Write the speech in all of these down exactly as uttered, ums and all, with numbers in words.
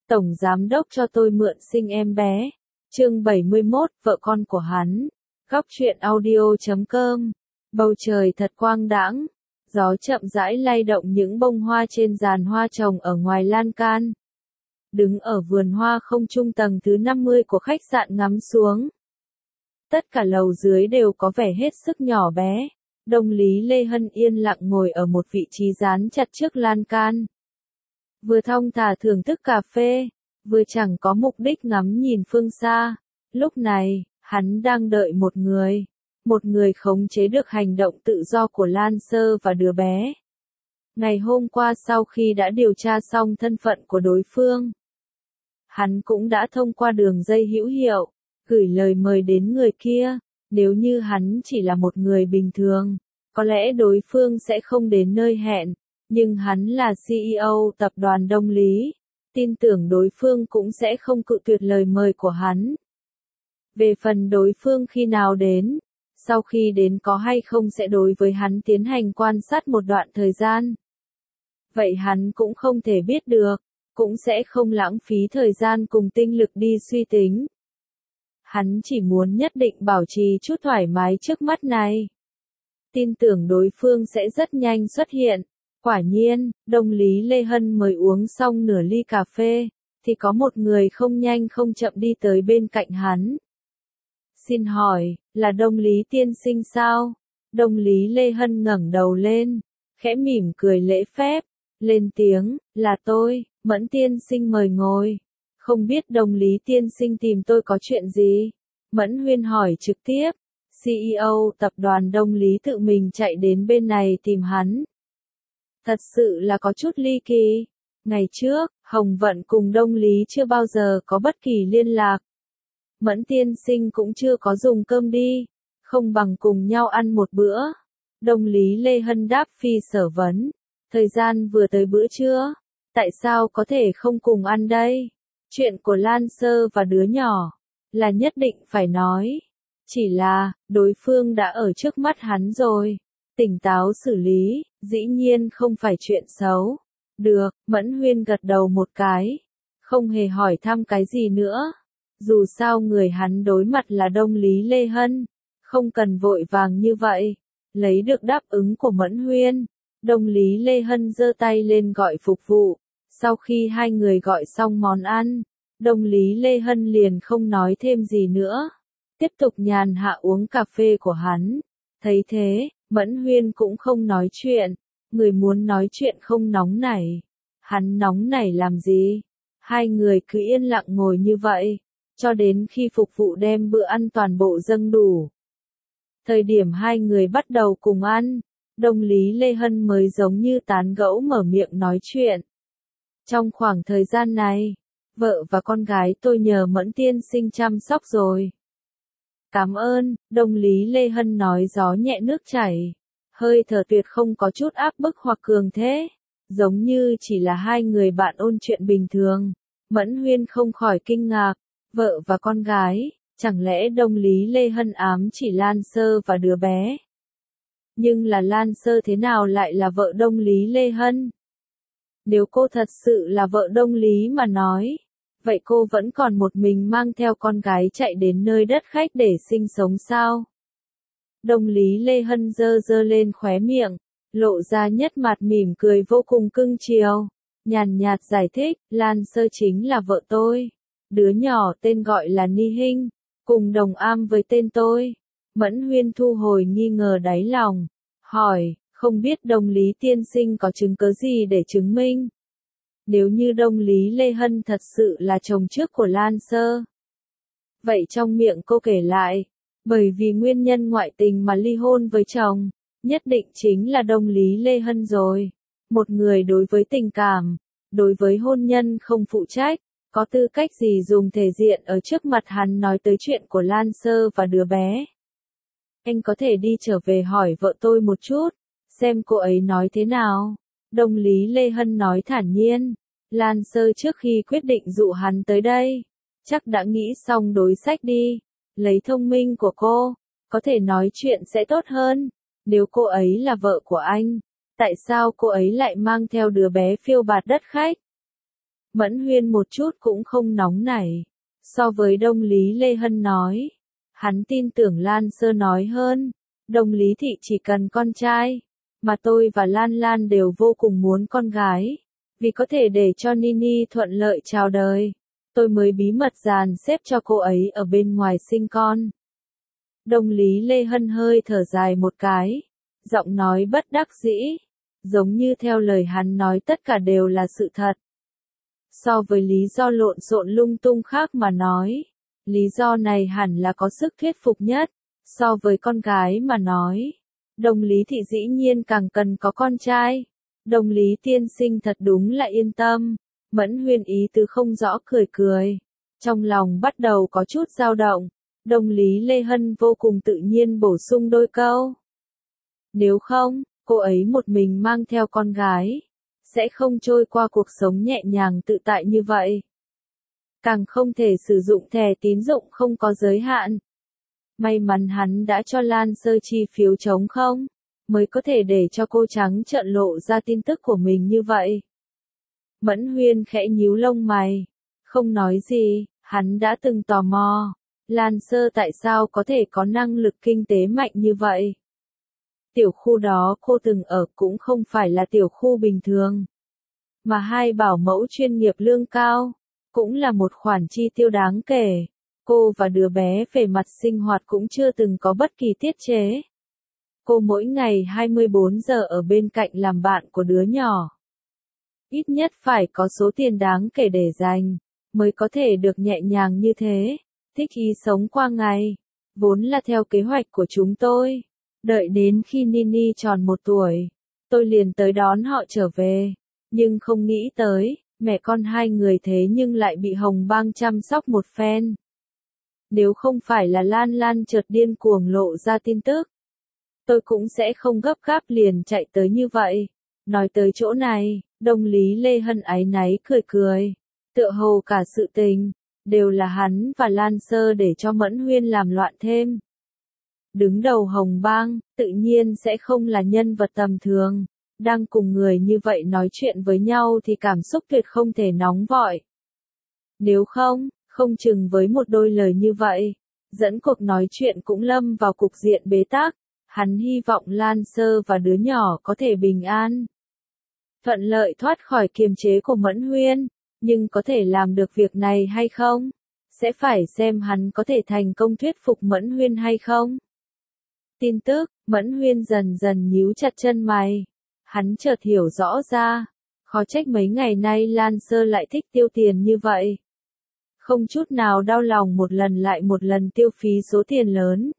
Tổng giám đốc cho tôi mượn sinh em bé. Chương bảy mươi mốt, vợ con của hắn. Góc truyện audio chấm com. Bầu trời thật quang đãng, gió chậm rãi lay động những bông hoa trên giàn hoa trồng ở ngoài lan can. Đứng ở vườn hoa không trung tầng thứ năm mươi của khách sạn ngắm xuống. Tất cả lầu dưới đều có vẻ hết sức nhỏ bé. Đông Lý Lê Hân yên lặng ngồi ở một vị trí dán chặt trước lan can. Vừa thong thả thưởng thức cà phê, vừa chẳng có mục đích ngắm nhìn phương xa. Lúc này, hắn đang đợi một người. Một người khống chế được hành động tự do của Lan Sơ và đứa bé. Ngày hôm qua sau khi đã điều tra xong thân phận của đối phương, hắn cũng đã thông qua đường dây hữu hiệu, gửi lời mời đến người kia. Nếu như hắn chỉ là một người bình thường, có lẽ đối phương sẽ không đến nơi hẹn. Nhưng hắn là xê e ô tập đoàn Đông Lý, tin tưởng đối phương cũng sẽ không cự tuyệt lời mời của hắn. Về phần đối phương khi nào đến, sau khi đến có hay không sẽ đối với hắn tiến hành quan sát một đoạn thời gian. Vậy hắn cũng không thể biết được, cũng sẽ không lãng phí thời gian cùng tinh lực đi suy tính. Hắn chỉ muốn nhất định bảo trì chút thoải mái trước mắt này. Tin tưởng đối phương sẽ rất nhanh xuất hiện. Quả nhiên, Đông Lý Lê Hân mới uống xong nửa ly cà phê, thì có một người không nhanh không chậm đi tới bên cạnh hắn. Xin hỏi, là Đông Lý tiên sinh sao? Đông Lý Lê Hân ngẩng đầu lên, khẽ mỉm cười lễ phép, lên tiếng, là tôi, Mẫn tiên sinh mời ngồi. Không biết Đông Lý tiên sinh tìm tôi có chuyện gì? Mẫn Huyên hỏi trực tiếp, xê e ô tập đoàn Đông Lý tự mình chạy đến bên này tìm hắn. Thật sự là có chút ly kỳ. Ngày trước, Hồng Vận cùng Đông Lý chưa bao giờ có bất kỳ liên lạc. Mẫn tiên sinh cũng chưa có dùng cơm đi, không bằng cùng nhau ăn một bữa. Đông Lý Lê Hân đáp phi sở vấn. Thời gian vừa tới bữa trưa, tại sao có thể không cùng ăn đây? Chuyện của Lan Sơ và đứa nhỏ, là nhất định phải nói. Chỉ là, đối phương đã ở trước mắt hắn rồi. Tỉnh táo xử lý, dĩ nhiên không phải chuyện xấu. Được, Mẫn Huyên gật đầu một cái. Không hề hỏi thăm cái gì nữa. Dù sao người hắn đối mặt là Đông Lý Lê Hân. Không cần vội vàng như vậy. Lấy được đáp ứng của Mẫn Huyên, Đông Lý Lê Hân giơ tay lên gọi phục vụ. Sau khi hai người gọi xong món ăn, Đông Lý Lê Hân liền không nói thêm gì nữa. Tiếp tục nhàn hạ uống cà phê của hắn. Thấy thế, Mẫn Huyên cũng không nói chuyện. Người muốn nói chuyện không nóng nảy. Hắn nóng nảy làm gì? Hai người cứ yên lặng ngồi như vậy, cho đến khi phục vụ đem bữa ăn toàn bộ dâng đủ. Thời điểm hai người bắt đầu cùng ăn, Đông Lý Lê Hân mới giống như tán gẫu mở miệng nói chuyện. Trong khoảng thời gian này, vợ và con gái tôi nhờ Mẫn tiên sinh chăm sóc rồi. Cảm ơn, Đông Lý Lê Hân nói gió nhẹ nước chảy. Hơi thở tuyệt không có chút áp bức hoặc cường thế. Giống như chỉ là hai người bạn ôn chuyện bình thường. Mẫn Huyên không khỏi kinh ngạc. Vợ và con gái, chẳng lẽ Đông Lý Lê Hân ám chỉ Lan Sơ và đứa bé? Nhưng là Lan Sơ thế nào lại là vợ Đông Lý Lê Hân? Nếu cô thật sự là vợ Đông Lý mà nói, vậy cô vẫn còn một mình mang theo con gái chạy đến nơi đất khách để sinh sống sao? Đông Lý Lê Hân giơ giơ lên khóe miệng, lộ ra nhất mặt mỉm cười vô cùng cưng chiều. Nhàn nhạt giải thích, Lan Sơ chính là vợ tôi. Đứa nhỏ tên gọi là Ni Hinh, cùng đồng am với tên tôi. Mẫn Huyên thu hồi nghi ngờ đáy lòng, hỏi, không biết Đông Lý tiên sinh có chứng cứ gì để chứng minh? Nếu như Đông Lý Lê Hân thật sự là chồng trước của Lan Sơ, vậy trong miệng cô kể lại, bởi vì nguyên nhân ngoại tình mà ly hôn với chồng, nhất định chính là Đông Lý Lê Hân rồi. Một người đối với tình cảm, đối với hôn nhân không phụ trách, có tư cách gì dùng thể diện ở trước mặt hắn nói tới chuyện của Lan Sơ và đứa bé. Anh có thể đi trở về hỏi vợ tôi một chút, xem cô ấy nói thế nào. Đông Lý Lê Hân nói thản nhiên. Lan Sơ trước khi quyết định dụ hắn tới đây, chắc đã nghĩ xong đối sách đi. Lấy thông minh của cô, có thể nói chuyện sẽ tốt hơn. Nếu cô ấy là vợ của anh, tại sao cô ấy lại mang theo đứa bé phiêu bạt đất khách? Mẫn Huyên một chút cũng không nóng nảy. So với Đông Lý Lê Hân nói, hắn tin tưởng Lan Sơ nói hơn. Đông Lý thị chỉ cần con trai, mà tôi và Lan Lan đều vô cùng muốn con gái. Vì có thể để cho Nini thuận lợi chào đời, tôi mới bí mật dàn xếp cho cô ấy ở bên ngoài sinh con. Đông Lý Lê Hân hơi thở dài một cái, giọng nói bất đắc dĩ, giống như theo lời hắn nói tất cả đều là sự thật. So với lý do lộn xộn lung tung khác mà nói, lý do này hẳn là có sức thuyết phục nhất. So với con gái mà nói, Đông Lý thị dĩ nhiên càng cần có con trai. Đông Lý tiên sinh thật đúng là yên tâm. Mẫn Huyên ý tứ không rõ cười cười, trong lòng bắt đầu có chút dao động. Đông Lý Lê Hân vô cùng tự nhiên bổ sung đôi câu. Nếu không, cô ấy một mình mang theo con gái, sẽ không trôi qua cuộc sống nhẹ nhàng tự tại như vậy. Càng không thể sử dụng thẻ tín dụng không có giới hạn. May mắn hắn đã cho Lan Sơ chi phiếu trống không, mới có thể để cho cô trắng trợn lộ ra tin tức của mình như vậy. Mẫn Huyên khẽ nhíu lông mày, không nói gì, hắn đã từng tò mò, Lan Sơ tại sao có thể có năng lực kinh tế mạnh như vậy. Tiểu khu đó cô từng ở cũng không phải là tiểu khu bình thường, mà hai bảo mẫu chuyên nghiệp lương cao, cũng là một khoản chi tiêu đáng kể. Cô và đứa bé về mặt sinh hoạt cũng chưa từng có bất kỳ tiết chế. Cô mỗi ngày hai mươi bốn giờ ở bên cạnh làm bạn của đứa nhỏ. Ít nhất phải có số tiền đáng kể để dành, mới có thể được nhẹ nhàng như thế, thích ý sống qua ngày. Vốn là theo kế hoạch của chúng tôi. Đợi đến khi Nini tròn một tuổi, tôi liền tới đón họ trở về. Nhưng không nghĩ tới, mẹ con hai người thế nhưng lại bị Hồng Bang chăm sóc một phen. Nếu không phải là Lan Lan chợt điên cuồng lộ ra tin tức, tôi cũng sẽ không gấp gáp liền chạy tới như vậy. Nói tới chỗ này, Đông Lý Lê Hân áy náy cười cười. Tựa hồ cả sự tình, đều là hắn và Lan Sơ để cho Mẫn Huyên làm loạn thêm. Đứng đầu Hồng Bang, tự nhiên sẽ không là nhân vật tầm thường. Đang cùng người như vậy nói chuyện với nhau thì cảm xúc tuyệt không thể nóng vội. Nếu không, không chừng với một đôi lời như vậy, dẫn cuộc nói chuyện cũng lâm vào cục diện bế tắc. Hắn hy vọng Lan Sơ và đứa nhỏ có thể bình an, thuận lợi thoát khỏi kiềm chế của Mẫn Huyên, nhưng có thể làm được việc này hay không, sẽ phải xem hắn có thể thành công thuyết phục Mẫn Huyên hay không. Tin tức, Mẫn Huyên dần dần nhíu chặt chân mày, hắn chợt hiểu rõ ra, khó trách mấy ngày nay Lan Sơ lại thích tiêu tiền như vậy. Không chút nào đau lòng một lần lại một lần tiêu phí số tiền lớn.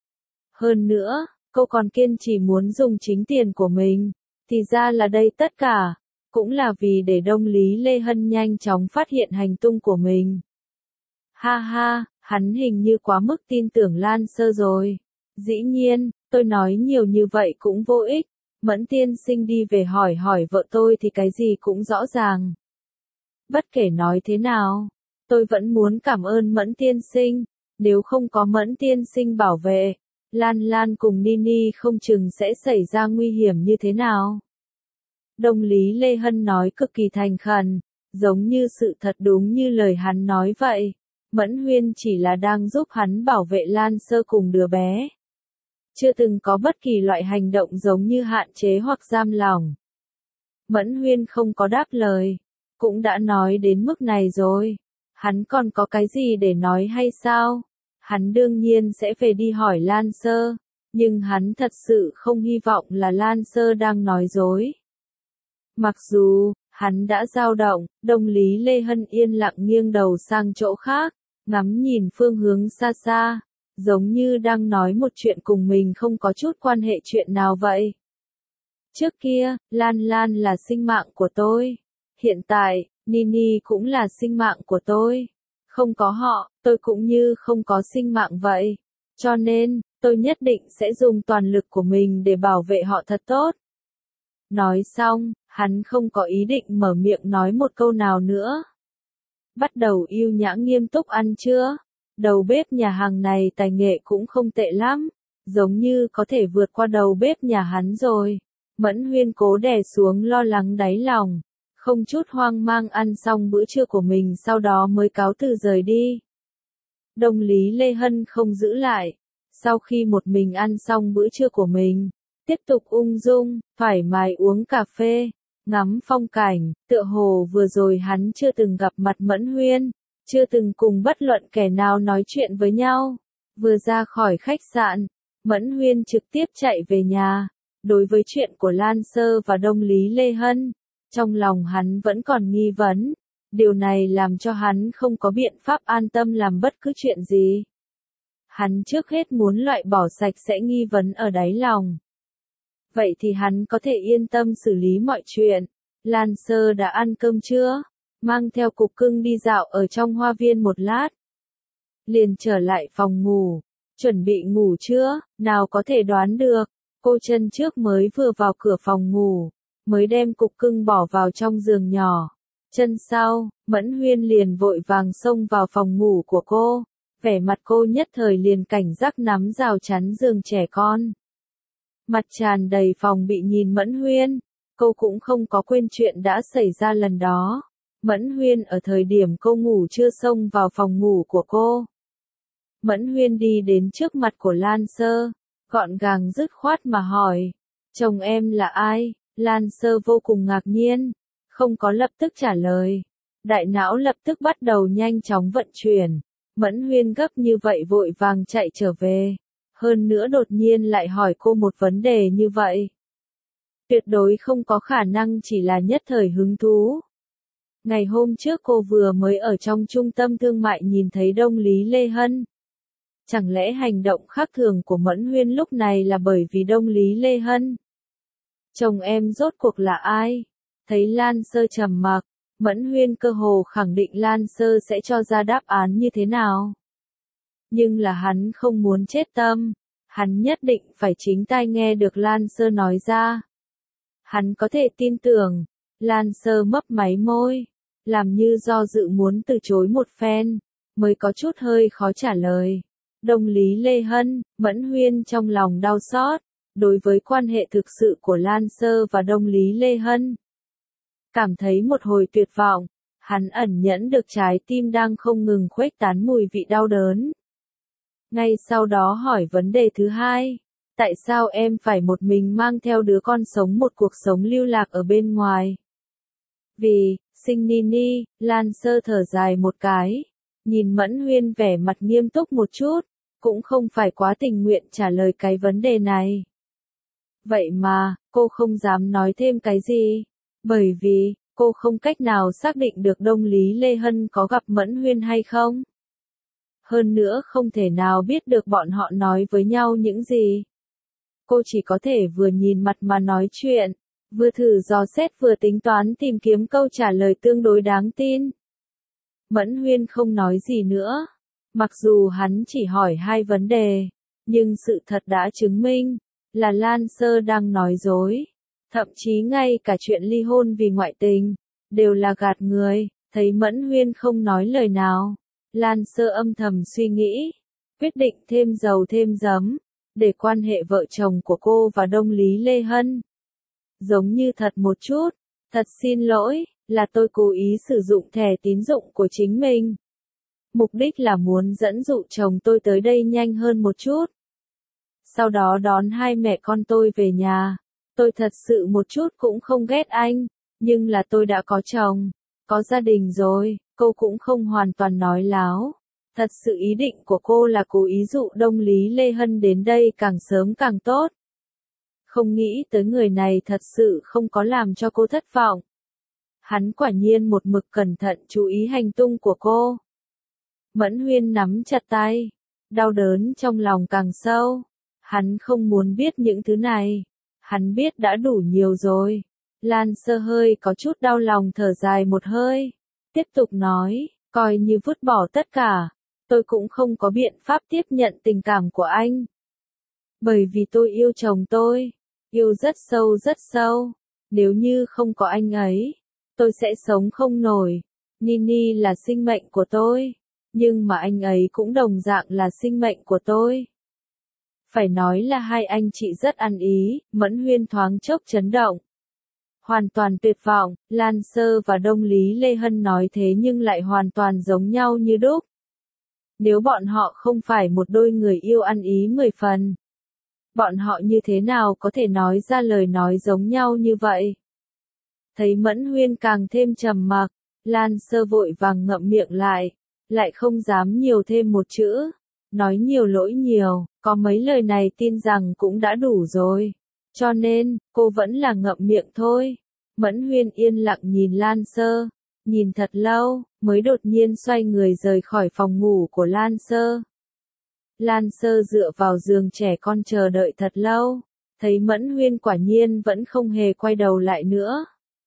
Hơn nữa, cô còn kiên trì muốn dùng chính tiền của mình, thì ra là đây tất cả, cũng là vì để Đông Lý Lê Hân nhanh chóng phát hiện hành tung của mình. Ha ha, hắn hình như quá mức tin tưởng Lan Sơ rồi. Dĩ nhiên, tôi nói nhiều như vậy cũng vô ích, Mẫn tiên sinh đi về hỏi hỏi vợ tôi thì cái gì cũng rõ ràng. Bất kể nói thế nào, tôi vẫn muốn cảm ơn Mẫn tiên sinh, nếu không có Mẫn tiên sinh bảo vệ, Lan Lan cùng Nini không chừng sẽ xảy ra nguy hiểm như thế nào. Đông Lý Lê Hân nói cực kỳ thành khẩn, giống như sự thật đúng như lời hắn nói vậy. Mẫn Huyên chỉ là đang giúp hắn bảo vệ Lan Sơ cùng đứa bé. Chưa từng có bất kỳ loại hành động giống như hạn chế hoặc giam lỏng. Mẫn Huyên không có đáp lời, cũng đã nói đến mức này rồi. Hắn còn có cái gì để nói hay sao? Hắn đương nhiên sẽ về đi hỏi Lan Sơ, nhưng hắn thật sự không hy vọng là Lan Sơ đang nói dối. Mặc dù, hắn đã dao động, Đông Lý Lê Hân yên lặng nghiêng đầu sang chỗ khác, ngắm nhìn phương hướng xa xa, giống như đang nói một chuyện cùng mình không có chút quan hệ chuyện nào vậy. Trước kia, Lan Lan là sinh mạng của tôi. Hiện tại, Nini cũng là sinh mạng của tôi. Không có họ, tôi cũng như không có sinh mạng vậy. Cho nên, tôi nhất định sẽ dùng toàn lực của mình để bảo vệ họ thật tốt. Nói xong, hắn không có ý định mở miệng nói một câu nào nữa. Bắt đầu yêu nhã nghiêm túc ăn trưa. Đầu bếp nhà hàng này tài nghệ cũng không tệ lắm, giống như có thể vượt qua đầu bếp nhà hắn rồi. Mẫn Huyên cố đè xuống lo lắng đáy lòng, không chút hoang mang ăn xong bữa trưa của mình sau đó mới cáo từ rời đi. Đông Lý Lê Hân không giữ lại, sau khi một mình ăn xong bữa trưa của mình, tiếp tục ung dung, thoải mái uống cà phê, ngắm phong cảnh, tựa hồ vừa rồi hắn chưa từng gặp mặt Mẫn Huyên, chưa từng cùng bất luận kẻ nào nói chuyện với nhau. Vừa ra khỏi khách sạn, Mẫn Huyên trực tiếp chạy về nhà. Đối với chuyện của Lan Sơ và Đông Lý Lê Hân, trong lòng hắn vẫn còn nghi vấn, điều này làm cho hắn không có biện pháp an tâm làm bất cứ chuyện gì. Hắn trước hết muốn loại bỏ sạch sẽ nghi vấn ở đáy lòng. Vậy thì hắn có thể yên tâm xử lý mọi chuyện. Lan Sơ đã ăn cơm chưa? Mang theo cục cưng đi dạo ở trong hoa viên một lát. Liền trở lại phòng ngủ. Chuẩn bị ngủ chưa? Nào có thể đoán được. Cô chân trước mới vừa vào cửa phòng ngủ, mới đem cục cưng bỏ vào trong giường nhỏ. Chân sau, Mẫn Huyên liền vội vàng xông vào phòng ngủ của cô. Vẻ mặt cô nhất thời liền cảnh giác nắm rào chắn giường trẻ con. Mặt tràn đầy phòng bị nhìn Mẫn Huyên, cô cũng không có quên chuyện đã xảy ra lần đó. Mẫn Huyên ở thời điểm cô ngủ chưa xông vào phòng ngủ của cô. Mẫn Huyên đi đến trước mặt của Lan Sơ, gọn gàng dứt khoát mà hỏi, chồng em là ai? Lan Sơ vô cùng ngạc nhiên, không có lập tức trả lời. Đại não lập tức bắt đầu nhanh chóng vận chuyển. Mẫn Huyên gấp như vậy vội vàng chạy trở về. Hơn nữa đột nhiên lại hỏi cô một vấn đề như vậy. Tuyệt đối không có khả năng chỉ là nhất thời hứng thú. Ngày hôm trước cô vừa mới ở trong trung tâm thương mại nhìn thấy Đông Lý Lê Hân. Chẳng lẽ hành động khác thường của Mẫn Huyên lúc này là bởi vì Đông Lý Lê Hân? Chồng em rốt cuộc là ai? Thấy Lan Sơ trầm mặc, Mẫn Huyên cơ hồ khẳng định Lan Sơ sẽ cho ra đáp án như thế nào. Nhưng là hắn không muốn chết tâm, hắn nhất định phải chính tai nghe được Lan Sơ nói ra. Hắn có thể tin tưởng, Lan Sơ mấp máy môi, làm như do dự muốn từ chối một phen, mới có chút hơi khó trả lời. Đông Lý Lê Hân, Mẫn Huyên trong lòng đau xót, đối với quan hệ thực sự của Lan Sơ và Đông Lý Lê Hân. Cảm thấy một hồi tuyệt vọng, hắn ẩn nhẫn được trái tim đang không ngừng khuếch tán mùi vị đau đớn. Ngay sau đó hỏi vấn đề thứ hai, tại sao em phải một mình mang theo đứa con sống một cuộc sống lưu lạc ở bên ngoài? Vì, sinh Nini, Lan Sơ thở dài một cái, nhìn Mẫn Huyên vẻ mặt nghiêm túc một chút, cũng không phải quá tình nguyện trả lời cái vấn đề này. Vậy mà, cô không dám nói thêm cái gì, bởi vì, cô không cách nào xác định được Đông Lý Lê Hân có gặp Mẫn Huyên hay không. Hơn nữa không thể nào biết được bọn họ nói với nhau những gì. Cô chỉ có thể vừa nhìn mặt mà nói chuyện, vừa thử dò xét vừa tính toán tìm kiếm câu trả lời tương đối đáng tin. Mẫn Huyên không nói gì nữa. Mặc dù hắn chỉ hỏi hai vấn đề, nhưng sự thật đã chứng minh là Lan Sơ đang nói dối. Thậm chí ngay cả chuyện ly hôn vì ngoại tình, đều là gạt người. Thấy Mẫn Huyên không nói lời nào, Lan Sơ âm thầm suy nghĩ, quyết định thêm dầu thêm giấm, để quan hệ vợ chồng của cô và Đông Lý Lê Hân giống như thật một chút. Thật xin lỗi, là tôi cố ý sử dụng thẻ tín dụng của chính mình. Mục đích là muốn dẫn dụ chồng tôi tới đây nhanh hơn một chút. Sau đó đón hai mẹ con tôi về nhà. Tôi thật sự một chút cũng không ghét anh, nhưng là tôi đã có chồng, có gia đình rồi. Cô cũng không hoàn toàn nói láo. Thật sự ý định của cô là cố ý dụ Đông Lý Lê Hân đến đây càng sớm càng tốt. Không nghĩ tới người này thật sự không có làm cho cô thất vọng. Hắn quả nhiên một mực cẩn thận chú ý hành tung của cô. Mẫn Huyên nắm chặt tay, đau đớn trong lòng càng sâu. Hắn không muốn biết những thứ này. Hắn biết đã đủ nhiều rồi. Lan Sơ hơi có chút đau lòng thở dài một hơi. Tiếp tục nói, coi như vứt bỏ tất cả. Tôi cũng không có biện pháp tiếp nhận tình cảm của anh. Bởi vì tôi yêu chồng tôi. Yêu rất sâu rất sâu. Nếu như không có anh ấy, tôi sẽ sống không nổi. Nini là sinh mệnh của tôi. Nhưng mà anh ấy cũng đồng dạng là sinh mệnh của tôi. Phải nói là hai anh chị rất ăn ý. Mẫn Huyên thoáng chốc chấn động. hoàn toàn tuyệt vọng, Lan Sơ và Đông Lý Lê Hân nói thế nhưng lại hoàn toàn giống nhau như đúc. Nếu bọn họ không phải một đôi người yêu ăn ý mười phần, bọn họ như thế nào có thể nói ra lời nói giống nhau như vậy? Thấy Mẫn Huyên càng thêm trầm mặc, Lan Sơ vội vàng ngậm miệng lại, lại không dám nhiều thêm một chữ, nói nhiều lỗi nhiều, có mấy lời này tin rằng cũng đã đủ rồi, cho nên, cô vẫn là ngậm miệng thôi. Mẫn Huyên yên lặng nhìn Lan Sơ, nhìn thật lâu, mới đột nhiên xoay người rời khỏi phòng ngủ của Lan Sơ. Lan Sơ dựa vào giường trẻ con chờ đợi thật lâu, thấy Mẫn Huyên quả nhiên vẫn không hề quay đầu lại nữa.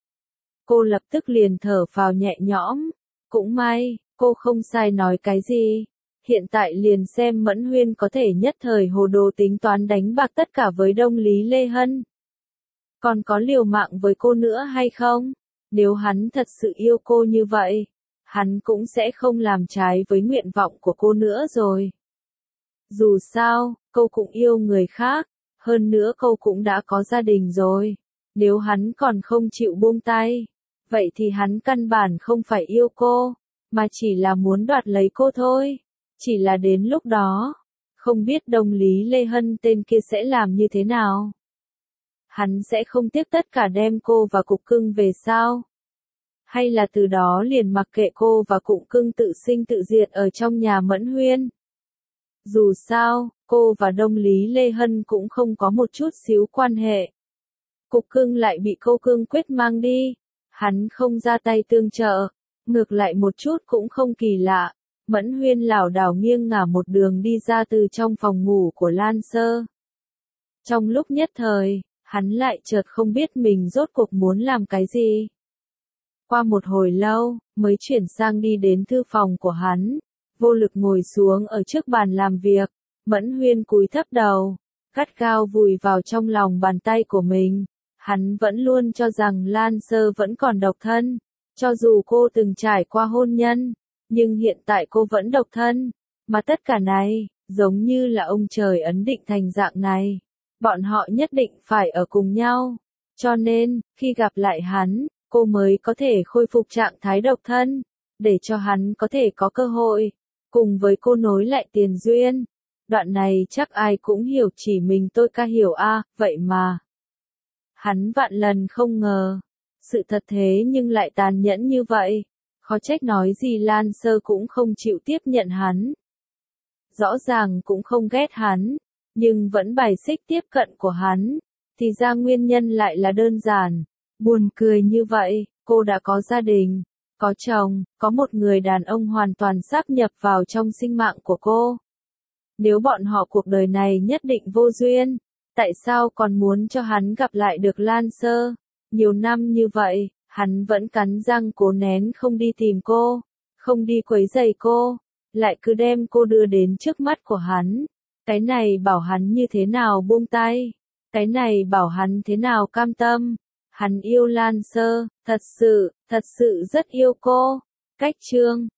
Cô lập tức liền thở phào nhẹ nhõm, cũng may, cô không sai nói cái gì. Hiện tại liền xem Mẫn Huyên có thể nhất thời hồ đồ tính toán đánh bạc tất cả với Đông Lý Lê Hân. Còn có liều mạng với cô nữa hay không? Nếu hắn thật sự yêu cô như vậy, hắn cũng sẽ không làm trái với nguyện vọng của cô nữa rồi. Dù sao, cô cũng yêu người khác, hơn nữa cô cũng đã có gia đình rồi. Nếu hắn còn không chịu buông tay, vậy thì hắn căn bản không phải yêu cô, mà chỉ là muốn đoạt lấy cô thôi. Chỉ là đến lúc đó, không biết Đông Lý Lê Hân tên kia sẽ làm như thế nào. Hắn sẽ không tiếc tất cả đem cô và cục cưng về sao? Hay là từ đó liền mặc kệ cô và cục cưng tự sinh tự diệt ở trong nhà Mẫn Huyên? Dù sao, cô và Đông Lý Lê Hân cũng không có một chút xíu quan hệ. Cục cưng lại bị cô cương quyết mang đi, hắn không ra tay tương trợ, ngược lại một chút cũng không kỳ lạ. Mẫn Huyên lảo đảo nghiêng ngả một đường đi ra từ trong phòng ngủ của Lan Sơ. Trong lúc nhất thời, hắn lại chợt không biết mình rốt cuộc muốn làm cái gì. Qua một hồi lâu, mới chuyển sang đi đến thư phòng của hắn, vô lực ngồi xuống ở trước bàn làm việc. Mẫn Huyên cúi thấp đầu, gắt gao vùi vào trong lòng bàn tay của mình. Hắn vẫn luôn cho rằng Lan Sơ vẫn còn độc thân, cho dù cô từng trải qua hôn nhân, nhưng hiện tại cô vẫn độc thân, mà tất cả này, giống như là ông trời ấn định thành dạng này. Bọn họ nhất định phải ở cùng nhau, cho nên, khi gặp lại hắn, cô mới có thể khôi phục trạng thái độc thân, để cho hắn có thể có cơ hội, cùng với cô nối lại tiền duyên. Đoạn này chắc ai cũng hiểu, chỉ mình tôi ca hiểu a, à, vậy mà. Hắn vạn lần không ngờ, sự thật thế nhưng lại tàn nhẫn như vậy, khó trách nói gì Lan Sơ cũng không chịu tiếp nhận hắn. Rõ ràng cũng không ghét hắn, nhưng vẫn bài xích tiếp cận của hắn, thì ra nguyên nhân lại là đơn giản. Buồn cười như vậy, cô đã có gia đình, có chồng, có một người đàn ông hoàn toàn sáp nhập vào trong sinh mạng của cô. Nếu bọn họ cuộc đời này nhất định vô duyên, tại sao còn muốn cho hắn gặp lại được Lan Sơ? Nhiều năm như vậy, hắn vẫn cắn răng cố nén không đi tìm cô, không đi quấy rầy cô, lại cứ đem cô đưa đến trước mắt của hắn. Cái này bảo hắn như thế nào buông tay, cái này bảo hắn thế nào cam tâm. Hắn yêu Lan Sơ, thật sự, thật sự rất yêu cô. Cách chương